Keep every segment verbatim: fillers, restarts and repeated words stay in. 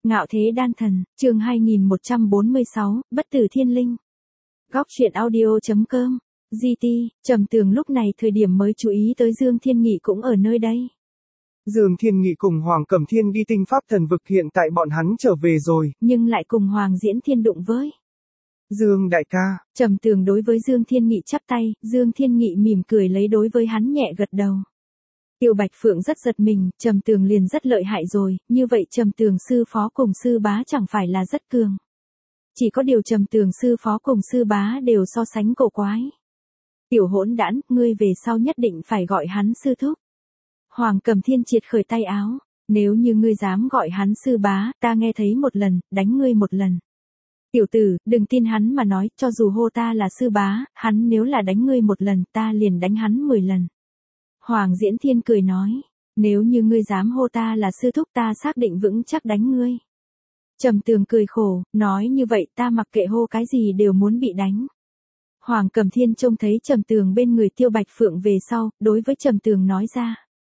Ngạo thế đan thần, chương hai nghìn một trăm bốn mươi sáu, bất tử thiên linh. Góc truyện audio.com, giê tê, Trầm Tường lúc này thời điểm mới chú ý tới Dương Thiên Nghị cũng ở nơi đây. Dương Thiên Nghị cùng Hoàng Cẩm Thiên đi tinh pháp thần vực, hiện tại bọn hắn trở về rồi. Nhưng lại cùng Hoàng Diễn Thiên đụng với. Dương đại ca. Trầm Tường đối với Dương Thiên Nghị chắp tay, Dương Thiên Nghị mỉm cười lấy đối với hắn nhẹ gật đầu. Tiêu Bạch Phượng rất giật mình, Trầm Tường liền rất lợi hại rồi, như vậy Trầm Tường sư phó cùng sư bá chẳng phải là rất cường. Chỉ có điều Trầm Tường sư phó cùng sư bá đều so sánh cổ quái. Tiểu hỗn đản, ngươi về sau nhất định phải gọi hắn sư thúc. Hoàng Cẩm Thiên triệt khởi tay áo, nếu như ngươi dám gọi hắn sư bá, ta nghe thấy một lần, đánh ngươi một lần. Tiểu tử, đừng tin hắn mà nói, cho dù hô ta là sư bá, hắn nếu là đánh ngươi một lần, ta liền đánh hắn mười lần. Hoàng Diễn Thiên cười nói, nếu như ngươi dám hô ta là sư thúc, ta xác định vững chắc đánh ngươi. Trầm Tường cười khổ, nói như vậy ta mặc kệ hô cái gì đều muốn bị đánh. Hoàng Cẩm Thiên trông thấy Trầm Tường bên người Tiêu Bạch Phượng về sau, đối với Trầm Tường nói ra.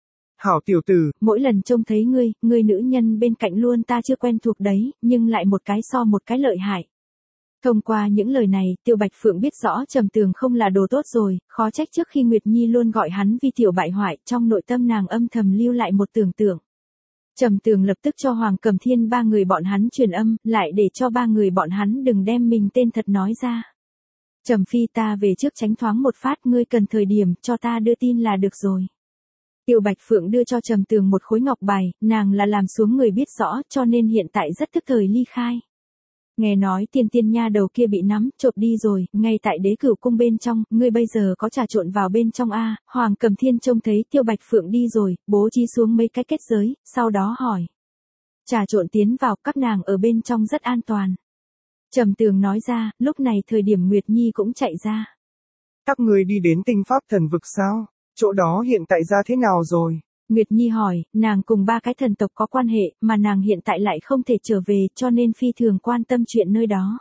Hảo tiểu tử, mỗi lần trông thấy ngươi, ngươi nữ nhân bên cạnh luôn ta chưa quen thuộc đấy, nhưng lại một cái so một cái lợi hại. Thông qua những lời này, Tiêu Bạch Phượng biết rõ Trầm Tường không là đồ tốt rồi, khó trách trước khi Nguyệt Nhi luôn gọi hắn vi tiểu bại hoại, trong nội tâm nàng âm thầm lưu lại một tưởng tượng. Trầm Tường lập tức cho Hoàng Cẩm Thiên ba người bọn hắn truyền âm, lại để cho ba người bọn hắn đừng đem mình tên thật nói ra. Trầm Phi, ta về trước tránh thoáng một phát, ngươi cần thời điểm cho ta đưa tin là được rồi. Tiêu Bạch Phượng đưa cho Trầm Tường một khối ngọc bài, nàng là làm xuống người biết rõ, cho nên hiện tại rất tức thời ly khai. Nghe nói tiên tiên nha đầu kia bị nắm, trộm đi rồi, ngay tại đế cửu cung bên trong, ngươi bây giờ có trà trộn vào bên trong a? Hoàng Cẩm Thiên trông thấy Tiêu Bạch Phượng đi rồi, bố trí xuống mấy cái kết giới, sau đó hỏi. Trà trộn tiến vào, các nàng ở bên trong rất an toàn. Trầm Tường nói ra, lúc này thời điểm Nguyệt Nhi cũng chạy ra. Các ngươi đi đến tinh pháp thần vực sao? Chỗ đó hiện tại ra thế nào rồi? Nguyệt Nhi hỏi, nàng cùng ba cái thần tộc có quan hệ, mà nàng hiện tại lại không thể trở về, cho nên phi thường quan tâm chuyện nơi đó.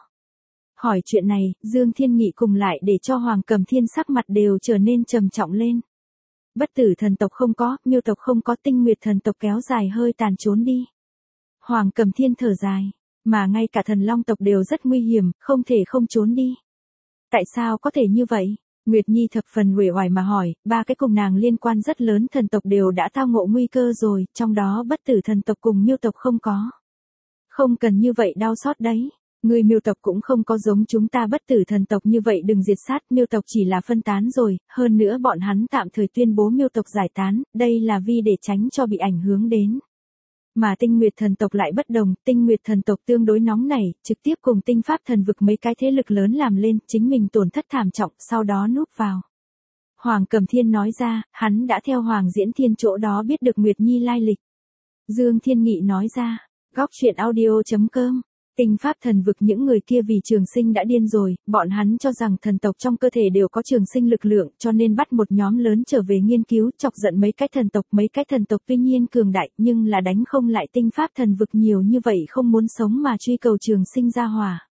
Hỏi chuyện này, Dương Thiên Nghị cùng lại để cho Hoàng Cẩm Thiên sắc mặt đều trở nên trầm trọng lên. Bất tử thần tộc không có, miêu tộc không có, tinh nguyệt thần tộc kéo dài hơi tàn trốn đi. Hoàng Cẩm Thiên thở dài, mà ngay cả thần long tộc đều rất nguy hiểm, không thể không trốn đi. Tại sao có thể như vậy? Nguyệt Nhi thập phần uể oải mà hỏi, ba cái cùng nàng liên quan rất lớn thần tộc đều đã tao ngộ nguy cơ rồi, trong đó bất tử thần tộc cùng miêu tộc không có. Không cần như vậy đau xót đấy. Người miêu tộc cũng không có giống chúng ta bất tử thần tộc như vậy, đừng diệt sát, miêu tộc chỉ là phân tán rồi, hơn nữa bọn hắn tạm thời tuyên bố miêu tộc giải tán, đây là vì để tránh cho bị ảnh hưởng đến. Mà tinh nguyệt thần tộc lại bất đồng, tinh nguyệt thần tộc tương đối nóng nảy, trực tiếp cùng tinh pháp thần vực mấy cái thế lực lớn làm lên, chính mình tổn thất thảm trọng, sau đó núp vào. Hoàng Cẩm Thiên nói ra, hắn đã theo Hoàng Diễn Thiên chỗ đó biết được Nguyệt Nhi lai lịch. Dương Thiên Nghị nói ra, góc truyện audio.com, tinh pháp thần vực những người kia vì trường sinh đã điên rồi, bọn hắn cho rằng thần tộc trong cơ thể đều có trường sinh lực lượng, cho nên bắt một nhóm lớn trở về nghiên cứu, chọc giận mấy cái thần tộc, mấy cái thần tộc tuy nhiên cường đại, nhưng là đánh không lại tinh pháp thần vực nhiều như vậy, không muốn sống mà truy cầu trường sinh ra hỏa.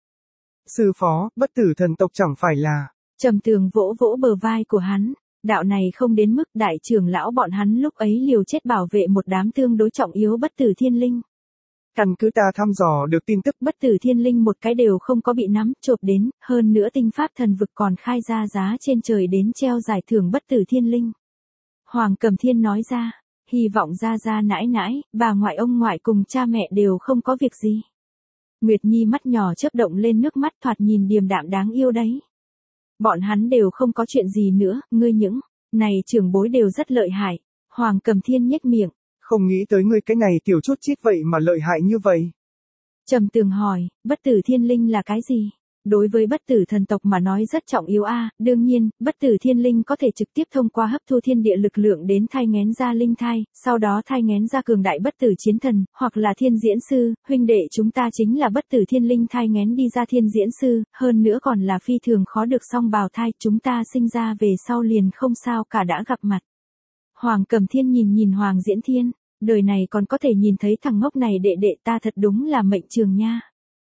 Sư phó, bất tử thần tộc chẳng phải là... Trầm Tường vỗ vỗ bờ vai của hắn, đạo này không đến mức đại trưởng lão bọn hắn lúc ấy liều chết bảo vệ một đám tương đối trọng yếu bất tử thiên linh. Căn cứ ta thăm dò được tin tức, bất tử thiên linh một cái đều không có bị nắm, chộp đến, hơn nữa tinh pháp thần vực còn khai ra giá trên trời đến treo giải thưởng bất tử thiên linh. Hoàng Cẩm Thiên nói ra, hy vọng ra ra nãi nãi, bà ngoại ông ngoại cùng cha mẹ đều không có việc gì. Nguyệt Nhi mắt nhỏ chớp động lên nước mắt, thoạt nhìn điềm đạm đáng yêu đấy. Bọn hắn đều không có chuyện gì nữa, ngươi những này trưởng bối đều rất lợi hại. Hoàng Cẩm Thiên nhếch miệng. Không nghĩ tới ngươi cái này tiểu chút chít vậy mà lợi hại như vậy. Trầm Tường hỏi, bất tử thiên linh là cái gì? Đối với bất tử thần tộc mà nói rất trọng yếu a, à, đương nhiên, bất tử thiên linh có thể trực tiếp thông qua hấp thu thiên địa lực lượng đến thai nghén ra linh thai, sau đó thai nghén ra cường đại bất tử chiến thần, hoặc là thiên diễn sư, huynh đệ chúng ta chính là bất tử thiên linh thai nghén đi ra thiên diễn sư, hơn nữa còn là phi thường khó được song bào thai, chúng ta sinh ra về sau liền không sao cả đã gặp mặt. Hoàng Cẩm Thiên nhìn nhìn Hoàng Diễn Thiên, đời này còn có thể nhìn thấy thằng ngốc này đệ đệ, ta thật đúng là mệnh trường nha.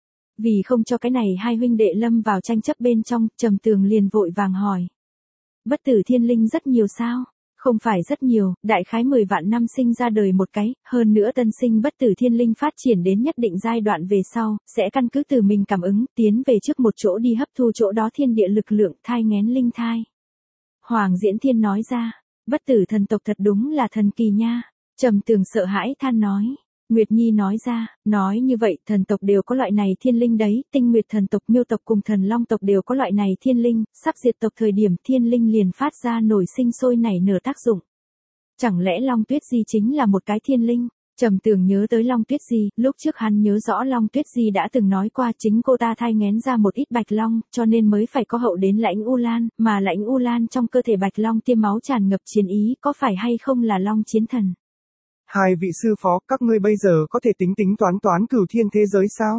Vì không cho cái này hai huynh đệ lâm vào tranh chấp bên trong, Trầm Tường liền vội vàng hỏi. Bất tử thiên linh rất nhiều sao? Không phải rất nhiều, đại khái mười vạn năm sinh ra đời một cái, hơn nữa tân sinh bất tử thiên linh phát triển đến nhất định giai đoạn về sau, sẽ căn cứ từ mình cảm ứng, tiến về trước một chỗ đi hấp thu chỗ đó thiên địa lực lượng, thai nghén linh thai. Hoàng Diễn Thiên nói ra, bất tử thần tộc thật đúng là thần kỳ nha. Trầm Tường sợ hãi than nói. Nguyệt Nhi nói ra, nói như vậy, thần tộc đều có loại này thiên linh đấy, Tinh Nguyệt thần tộc, Miêu tộc cùng Thần Long tộc đều có loại này thiên linh, sắp diệt tộc thời điểm thiên linh liền phát ra nổi sinh sôi nảy nở tác dụng. Chẳng lẽ Long Tuyết Di chính là một cái thiên linh? Trầm Tường nhớ tới Long Tuyết Di, lúc trước hắn nhớ rõ Long Tuyết Di đã từng nói qua chính cô ta thai nghén ra một ít bạch long, cho nên mới phải có hậu đến Lãnh U Lan, mà Lãnh U Lan trong cơ thể bạch long tiêm máu tràn ngập chiến ý, có phải hay không là Long Chiến Thần? Hai vị sư phó, các ngươi bây giờ có thể tính tính toán toán cửu thiên thế giới sao?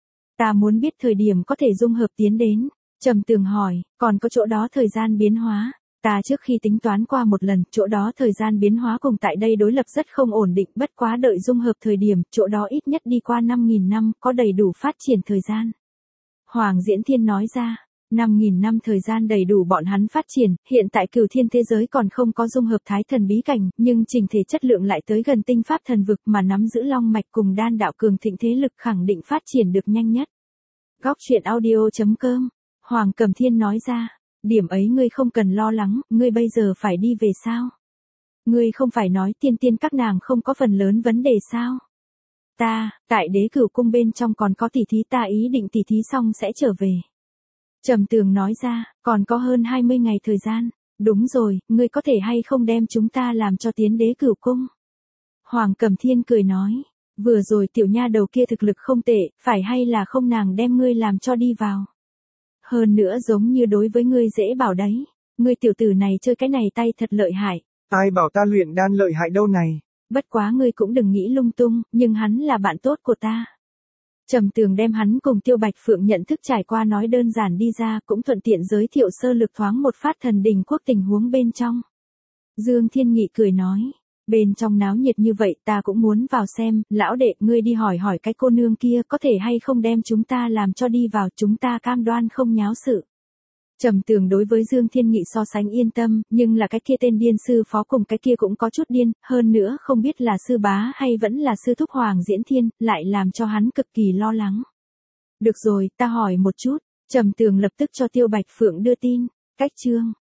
Ta muốn biết thời điểm có thể dung hợp tiến đến. Trầm Tường hỏi, còn có chỗ đó thời gian biến hóa. Ta trước khi tính toán qua một lần, chỗ đó thời gian biến hóa cùng tại đây đối lập rất không ổn định, bất quá đợi dung hợp thời điểm, chỗ đó ít nhất đi qua năm nghìn năm, có đầy đủ phát triển thời gian. Hoàng Diễn Thiên nói ra, năm nghìn năm thời gian đầy đủ bọn hắn phát triển, hiện tại cửu thiên thế giới còn không có dung hợp thái thần bí cảnh, nhưng trình thể chất lượng lại tới gần tinh pháp thần vực mà nắm giữ long mạch cùng đan đạo cường thịnh thế lực khẳng định phát triển được nhanh nhất. Góc truyện audio chấm com, Hoàng Cầm Thiên nói ra, điểm ấy ngươi không cần lo lắng, ngươi bây giờ phải đi về sao? Ngươi không phải nói tiên tiên các nàng không có phần lớn vấn đề sao? Ta, tại đế cửu cung bên trong còn có tỷ thí, ta ý định tỷ thí xong sẽ trở về. Trầm Tường nói ra, còn có hơn hai mươi ngày thời gian. Đúng rồi, ngươi có thể hay không đem chúng ta làm cho tiến đế cửu cung? Hoàng Cầm Thiên cười nói, vừa rồi tiểu nha đầu kia thực lực không tệ, phải hay là không nàng đem ngươi làm cho đi vào? Hơn nữa giống như đối với ngươi dễ bảo đấy. Ngươi tiểu tử này chơi cái này tay thật lợi hại. Ai bảo ta luyện đan lợi hại đâu này? Bất quá ngươi cũng đừng nghĩ lung tung, nhưng hắn là bạn tốt của ta. Trầm Tường đem hắn cùng Tiêu Bạch Phượng nhận thức trải qua nói đơn giản đi ra, cũng thuận tiện giới thiệu sơ lược thoáng một phát thần đình quốc tình huống bên trong. Dương Thiên Nghị cười nói, bên trong náo nhiệt như vậy ta cũng muốn vào xem, lão đệ, ngươi đi hỏi hỏi cái cô nương kia có thể hay không đem chúng ta làm cho đi vào, chúng ta cam đoan không nháo sự. Trầm Tường đối với Dương Thiên Nghị so sánh yên tâm, nhưng là cái kia tên điên sư phó cùng cái kia cũng có chút điên, hơn nữa không biết là sư bá hay vẫn là sư thúc Hoàng Diễn Thiên, lại làm cho hắn cực kỳ lo lắng. Được rồi, ta hỏi một chút. Trầm Tường lập tức cho Tiêu Bạch Phượng đưa tin. Cách chương